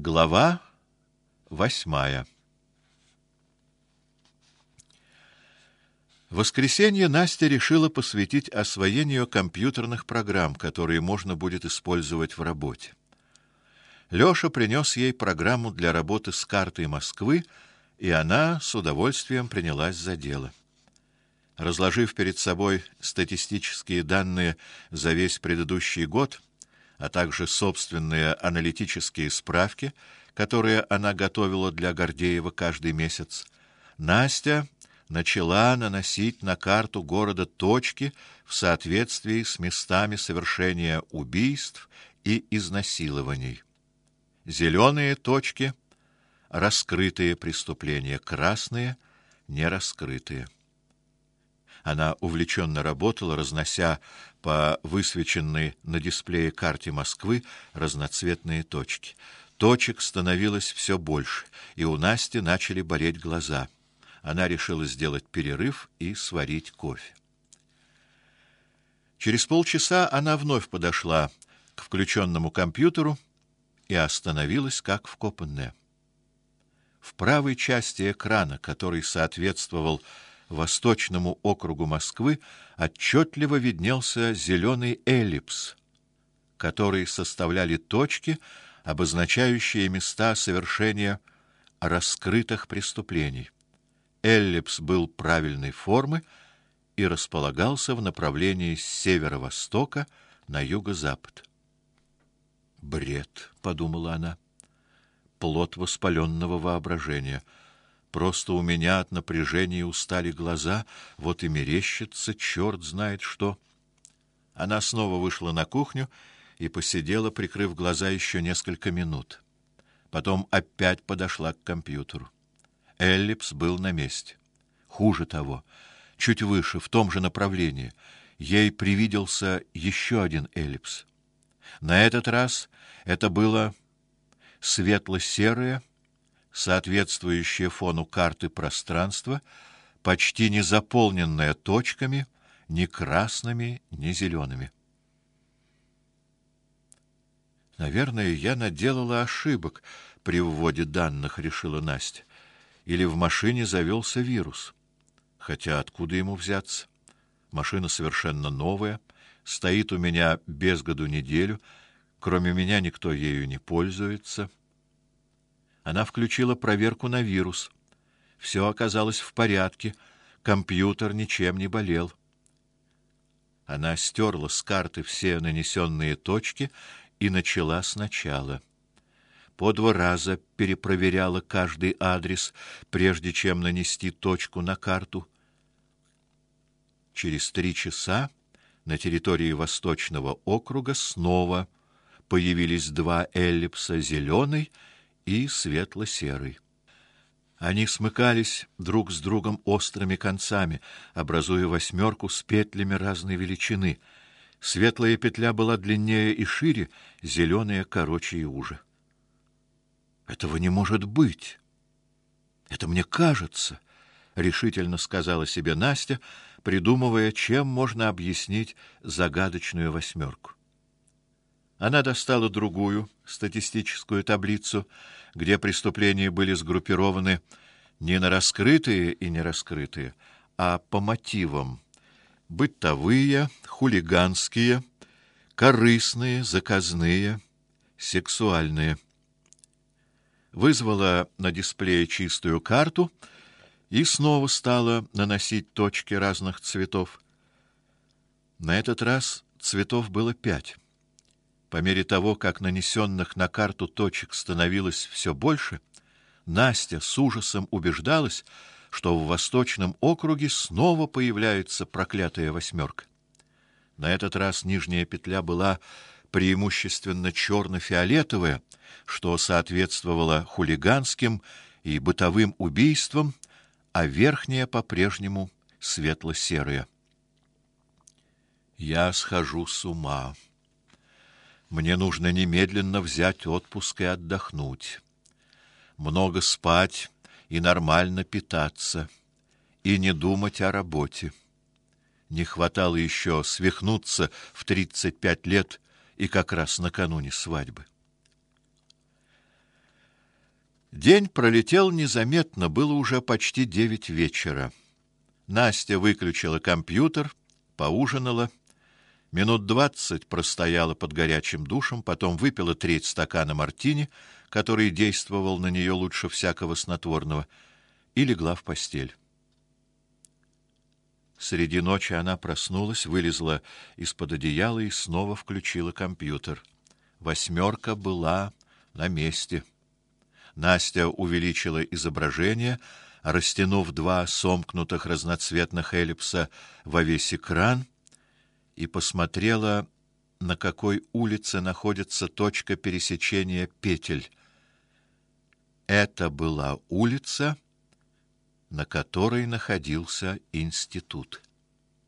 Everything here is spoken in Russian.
Глава 8. В воскресенье Настя решила посвятить освоению компьютерных программ, которые можно будет использовать в работе. Лёша принес ей программу для работы с картой Москвы, и она с удовольствием принялась за дело. Разложив перед собой статистические данные за весь предыдущий год, а также собственные аналитические справки, которые она готовила для Гордеева каждый месяц, Настя начала наносить на карту города точки в соответствии с местами совершения убийств и изнасилований. Зеленые точки — раскрытые преступления, красные — нераскрытые. Она увлеченно работала, разнося по высвеченной на дисплее карте Москвы разноцветные точки. Точек становилось все больше, и у Насти начали болеть глаза. Она решила сделать перерыв и сварить кофе. Через полчаса она вновь подошла к включенному компьютеру и остановилась как вкопанная. В правой части экрана, который соответствовал Восточному округу Москвы, отчетливо виднелся зеленый эллипс, который составляли точки, обозначающие места совершения раскрытых преступлений. Эллипс был правильной формы и располагался в направлении с северо-востока на юго-запад. «Бред», — подумала она, — «плод воспаленного воображения. Просто у меня от напряжения устали глаза, вот и мерещится черт знает что». Она снова вышла на кухню и посидела, прикрыв глаза, еще несколько минут. Потом опять подошла к компьютеру. Эллипс был на месте. Хуже того, чуть выше, в том же направлении, ей привиделся еще один эллипс. На этот раз это было светло-серое, соответствующее фону карты пространство, почти не заполненное точками, ни красными, ни зелеными. Наверное, я наделала ошибок при вводе данных, решила Настя. Или в машине завелся вирус. Хотя откуда ему взяться? Машина совершенно новая, стоит у меня без году неделю, кроме меня никто ею не пользуется. Она включила проверку на вирус. Все оказалось в порядке, компьютер ничем не болел. Она стерла с карты все нанесенные точки и начала сначала. По 2 раза перепроверяла каждый адрес, прежде чем нанести точку на карту. Через 3 часа на территории Восточного округа снова появились 2 эллипса, зеленый и светло-серый. Они смыкались друг с другом острыми концами, образуя восьмерку с петлями разной величины. Светлая петля была длиннее и шире, зеленая короче и уже. Этого не может быть. Это мне кажется, решительно сказала себе Настя, придумывая, чем можно объяснить загадочную восьмерку. Она достала другую статистическую таблицу, где преступления были сгруппированы не на раскрытые и нераскрытые, а по мотивам: бытовые, хулиганские, корыстные, заказные, сексуальные. Вызвала на дисплее чистую карту и снова стала наносить точки разных цветов. На этот раз цветов было 5. По мере того, как нанесенных на карту точек становилось все больше, Настя с ужасом убеждалась, что в Восточном округе снова появляется проклятая восьмерка. На этот раз нижняя петля была преимущественно черно-фиолетовая, что соответствовало хулиганским и бытовым убийствам, а верхняя по-прежнему светло-серая. Я схожу с ума. Мне нужно немедленно взять отпуск и отдохнуть. Много спать и нормально питаться, и не думать о работе. Не хватало еще свихнуться в 35 лет и как раз накануне свадьбы. День пролетел незаметно, было уже почти 9 вечера. Настя выключила компьютер, поужинала, минут 20 простояла под горячим душем, потом выпила треть стакана мартини, который действовал на нее лучше всякого снотворного, и легла в постель. Среди ночи она проснулась, вылезла из-под одеяла и снова включила компьютер. 8 была на месте. Настя увеличила изображение, растянув 2 сомкнутых разноцветных эллипса во весь экран, и посмотрела, на какой улице находится точка пересечения петель. Это была улица, на которой находился институт.